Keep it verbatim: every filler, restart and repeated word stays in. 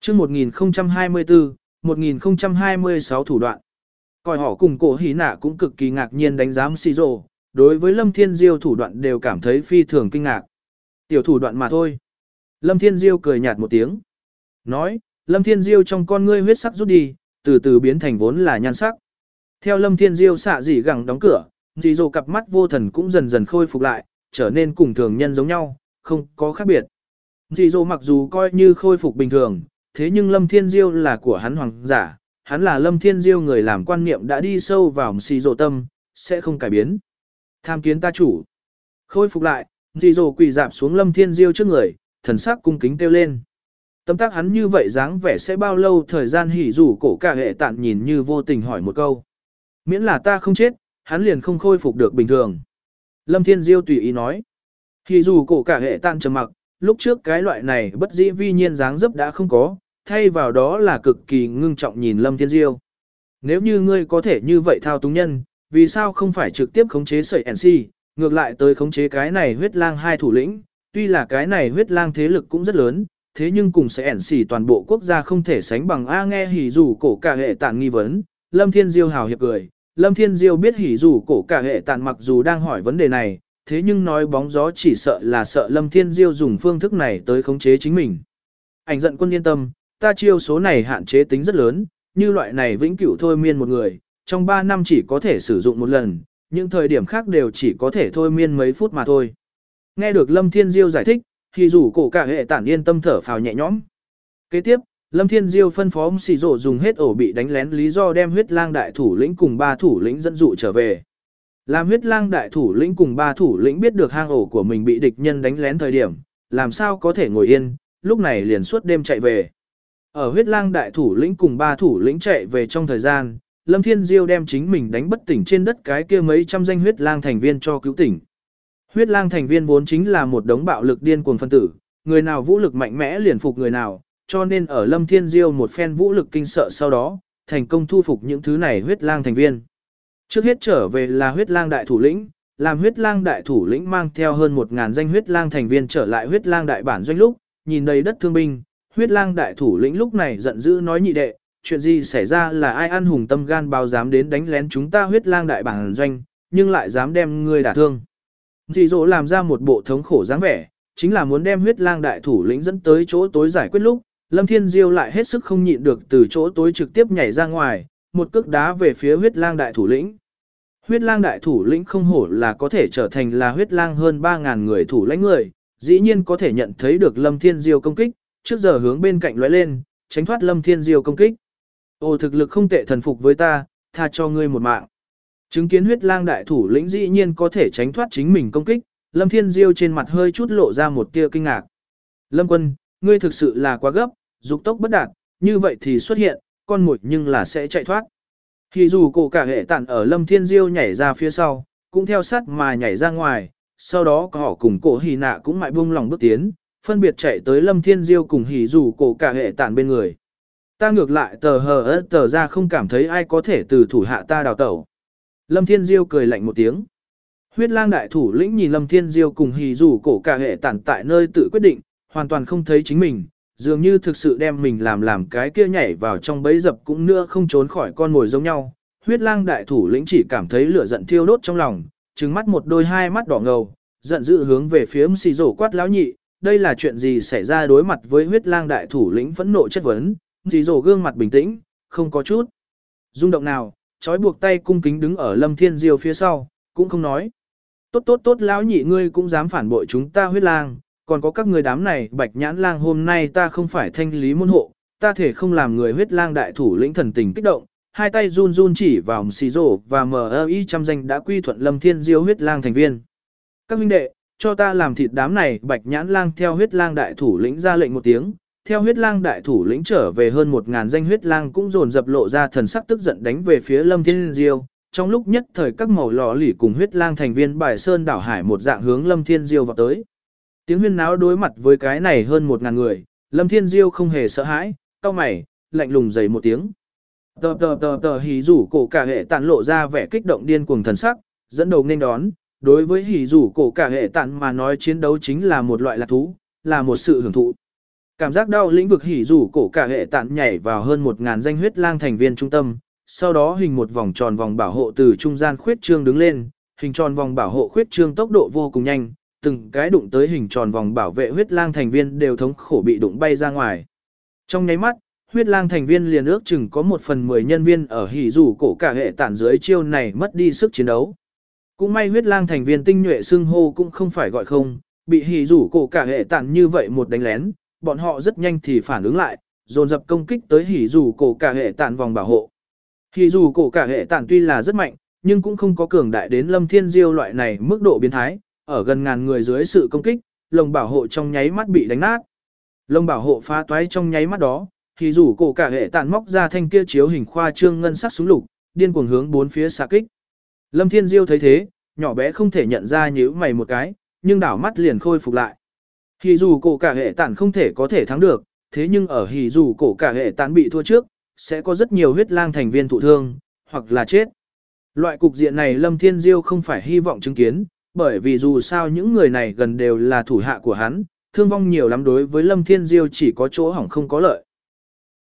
chương một nghìn không trăm hai mươi tư, một nghìn không trăm hai mươi sáu thủ đoạn. Coi họ cùng cổ hỉ nạ cũng cực kỳ ngạc nhiên đánh giá Shizo, đối với Lâm Thiên Diêu thủ đoạn đều cảm thấy phi thường kinh ngạc. Tiểu thủ đoạn mà thôi. Lâm Thiên Diêu cười nhạt một tiếng. Nói, Lâm Thiên Diêu trong con ngươi huyết sắc rút đi, từ từ biến thành vốn là nhan sắc. Theo Lâm Thiên Diêu xạ dỉ gẳng đóng cửa, Shizo cặp mắt vô thần cũng dần dần khôi phục lại, trở nên cùng thường nhân giống nhau, không có khác biệt. Shizo mặc dù coi như khôi phục bình thường, thế nhưng Lâm Thiên Diêu là của hắn hoàng giả, hắn là Lâm Thiên Diêu người làm quan niệm đã đi sâu vào Shizo tâm, sẽ không cải biến. Tham kiến ta chủ. Khôi phục lại, Shizo quỳ dạp xuống Lâm Thiên Diêu trước người, thần sắc cung kính kêu lên. Tâm tác hắn như vậy dáng vẻ sẽ bao lâu thời gian hỉ rủ cổ cả hệ tạn nhìn như vô tình hỏi một câu. Miễn là ta không chết, hắn liền không khôi phục được bình thường. Lâm Thiên Diêu tùy ý nói. Hỉ rủ cổ cả hệ tạn trầm mặc, lúc trước cái loại này bất dĩ vi nhiên dáng dấp đã không có, thay vào đó là cực kỳ ngưng trọng nhìn Lâm Thiên Diêu. Nếu như ngươi có thể như vậy thao túng nhân, vì sao không phải trực tiếp khống chế sợi en xê, ngược lại tới khống chế cái này huyết lang hai thủ lĩnh, tuy là cái này huyết lang thế lực cũng rất lớn, thế nhưng cùng sợi en xê toàn bộ quốc gia không thể sánh bằng A. Nghe hỉ rủ cổ cả hệ tạn nghi vấn, Lâm Thiên Diêu hào hiệp cười. Lâm Thiên Diêu biết hỉ rủ cổ cả hệ tạn mặc dù đang hỏi vấn đề này, thế nhưng nói bóng gió chỉ sợ là sợ Lâm Thiên Diêu dùng phương thức này tới khống chế chính mình. Ảnh giận quân yên tâm, ta chiêu số này hạn chế tính rất lớn, như loại này vĩnh cửu thôi miên một người, trong ba năm chỉ có thể sử dụng một lần, những thời điểm khác đều chỉ có thể thôi miên mấy phút mà thôi. Nghe được Lâm Thiên Diêu giải thích, thì rủ cổ cả hệ tản yên tâm thở phào nhẹ nhõm. Kế tiếp, Lâm Thiên Diêu phân phó Shizo dùng hết ổ bị đánh lén lý do đem huyết lang đại thủ lĩnh cùng ba thủ lĩnh dẫn dụ trở về. Làm huyết lang đại thủ lĩnh cùng ba thủ lĩnh biết được hang ổ của mình bị địch nhân đánh lén thời điểm, làm sao có thể ngồi yên, lúc này liền suốt đêm chạy về. Ở huyết lang đại thủ lĩnh cùng ba thủ lĩnh chạy về trong thời gian, Lâm Thiên Diêu đem chính mình đánh bất tỉnh trên đất cái kia mấy trăm danh huyết lang thành viên cho cứu tỉnh. Huyết lang thành viên vốn chính là một đống bạo lực điên cuồng phân tử, người nào vũ lực mạnh mẽ liền phục người nào, cho nên ở Lâm Thiên Diêu một phen vũ lực kinh sợ sau đó, thành công thu phục những thứ này huyết lang thành viên. Trước hết trở về là huyết lang đại thủ lĩnh, làm huyết lang đại thủ lĩnh mang theo hơn một ngàn danh huyết lang thành viên trở lại huyết lang đại bản doanh lúc, nhìn đầy đất thương binh, huyết lang đại thủ lĩnh lúc này giận dữ nói nhị đệ, chuyện gì xảy ra là ai ăn hùng tâm gan bao dám đến đánh lén chúng ta huyết lang đại bản doanh, nhưng lại dám đem ngươi đả thương. Dì dỗ làm ra một bộ thống khổ dáng vẻ, chính là muốn đem huyết lang đại thủ lĩnh dẫn tới chỗ tối giải quyết lúc, Lâm Thiên Diêu lại hết sức không nhịn được từ chỗ tối trực tiếp nhảy ra ngoài, một cước đá về phía huyết lang đại thủ lĩnh. Huyết lang đại thủ lĩnh không hổ là có thể trở thành là huyết lang hơn ba ngàn người thủ lãnh người, dĩ nhiên có thể nhận thấy được Lâm Thiên Diêu công kích, trước giờ hướng bên cạnh lóe lên, tránh thoát Lâm Thiên Diêu công kích. Ồ, thực lực không tệ, thần phục với ta, tha cho ngươi một mạng. Chứng kiến huyết lang đại thủ lĩnh dĩ nhiên có thể tránh thoát chính mình công kích, Lâm Thiên Diêu trên mặt hơi chút lộ ra một tia kinh ngạc. Lâm quân, ngươi thực sự là quá gấp, dục tốc bất đạt, như vậy thì xuất hiện, con mồi nhưng là sẽ chạy thoát. Thì dù cổ cả hệ tản ở Lâm Thiên Diêu nhảy ra phía sau, cũng theo sát mà nhảy ra ngoài, sau đó họ cùng cổ hỉ nạ cũng mại buông lòng bước tiến, phân biệt chạy tới Lâm Thiên Diêu cùng hỉ dù cổ cả hệ tản bên người. Ta ngược lại tờ hờ ớt tờ ra không cảm thấy ai có thể từ thủ hạ ta đào tẩu. Lâm Thiên Diêu cười lạnh một tiếng. Huyết lang đại thủ lĩnh nhìn Lâm Thiên Diêu cùng hỉ dù cổ cả hệ tản tại nơi tự quyết định, hoàn toàn không thấy chính mình, dường như thực sự đem mình làm làm cái kia nhảy vào trong bẫy dập cũng nữa không trốn khỏi con mồi giống nhau. Huyết lang đại thủ lĩnh chỉ cảm thấy lửa giận thiêu đốt trong lòng, trừng mắt một đôi hai mắt đỏ ngầu, giận dữ hướng về phía xì rổ quát lão nhị, đây là chuyện gì xảy ra? Đối mặt với huyết lang đại thủ lĩnh phẫn nộ chất vấn, xì rổ gương mặt bình tĩnh, không có chút rung động nào, trói buộc tay cung kính đứng ở Lâm Thiên Diêu phía sau, cũng không nói. Tốt tốt tốt, lão nhị ngươi cũng dám phản bội chúng ta huyết lang, còn có các người đám này bạch nhãn lang, hôm nay ta không phải thanh lý môn hộ, ta thể không làm người. Huyết lang đại thủ lĩnh thần tình kích động, hai tay run run chỉ vào xì rổ và mờ i trăm danh đã quy thuận Lâm Thiên Diêu huyết lang thành viên. Các huynh đệ, cho ta làm thịt đám này bạch nhãn lang. Theo huyết lang đại thủ lĩnh ra lệnh một tiếng, theo huyết lang đại thủ lĩnh trở về hơn một ngàn danh huyết lang cũng dồn dập lộ ra thần sắc tức giận đánh về phía Lâm Thiên Diêu. Trong lúc nhất thời các màu lò lỉ cùng huyết lang thành viên bài sơn đảo hải một dạng hướng Lâm Thiên Diêu vào tới. Tiếng huyên náo đối mặt với cái này hơn một ngàn người, Lâm Thiên Diêu không hề sợ hãi, cau mày, lạnh lùng dày một tiếng. Tờ tờ tờ tờ hỉ rủ cổ cả hệ tản lộ ra vẻ kích động điên cuồng thần sắc, dẫn đầu nên đón. Đối với hỉ rủ cổ cả hệ tản mà nói, chiến đấu chính là một loại lạc thú, là một sự hưởng thụ. Cảm giác đau lĩnh vực hỉ rủ cổ cả hệ tạn nhảy vào hơn một ngàn danh huyết lang thành viên trung tâm, sau đó hình một vòng tròn vòng bảo hộ từ trung gian khuyết trương đứng lên, hình tròn vòng bảo hộ khuyết trương tốc độ vô cùng nhanh, từng cái đụng tới hình tròn vòng bảo vệ huyết lang thành viên đều thống khổ bị đụng bay ra ngoài. Trong nháy mắt, huyết lang thành viên liền ước chừng có một phần mười nhân viên ở hỉ rủ cổ cả hệ tản dưới chiêu này mất đi sức chiến đấu. Cũng may huyết lang thành viên tinh nhuệ xưng hô cũng không phải gọi không, bị hỉ rủ cổ cả hệ tản như vậy một đánh lén, bọn họ rất nhanh thì phản ứng lại, dồn dập công kích tới hỉ rủ cổ cả hệ tản vòng bảo hộ. Hỉ rủ cổ cả hệ tản tuy là rất mạnh, nhưng cũng không có cường đại đến Lâm Thiên Diêu loại này mức độ biến thái, ở gần ngàn người dưới sự công kích, lồng bảo hộ trong nháy mắt bị đánh nát. Lồng bảo hộ phá toái trong nháy mắt đó, hỉ rủ cổ cả hệ tản móc ra thanh kia chiếu hình khoa trương ngân sắc súng lục, điên cuồng hướng bốn phía xạ kích. Lâm Thiên Diêu thấy thế, nhỏ bé không thể nhận ra nhíu mày một cái, nhưng đảo mắt liền khôi phục lại. Hỉ dù cổ cả hệ tản không thể có thể thắng được, thế nhưng ở hỉ dù cổ cả hệ tản bị thua trước, sẽ có rất nhiều huyết lang thành viên thụ thương, hoặc là chết. Loại cục diện này Lâm Thiên Diêu không phải hy vọng chứng kiến, bởi vì dù sao những người này gần đều là thủ hạ của hắn, thương vong nhiều lắm đối với Lâm Thiên Diêu chỉ có chỗ hỏng không có lợi.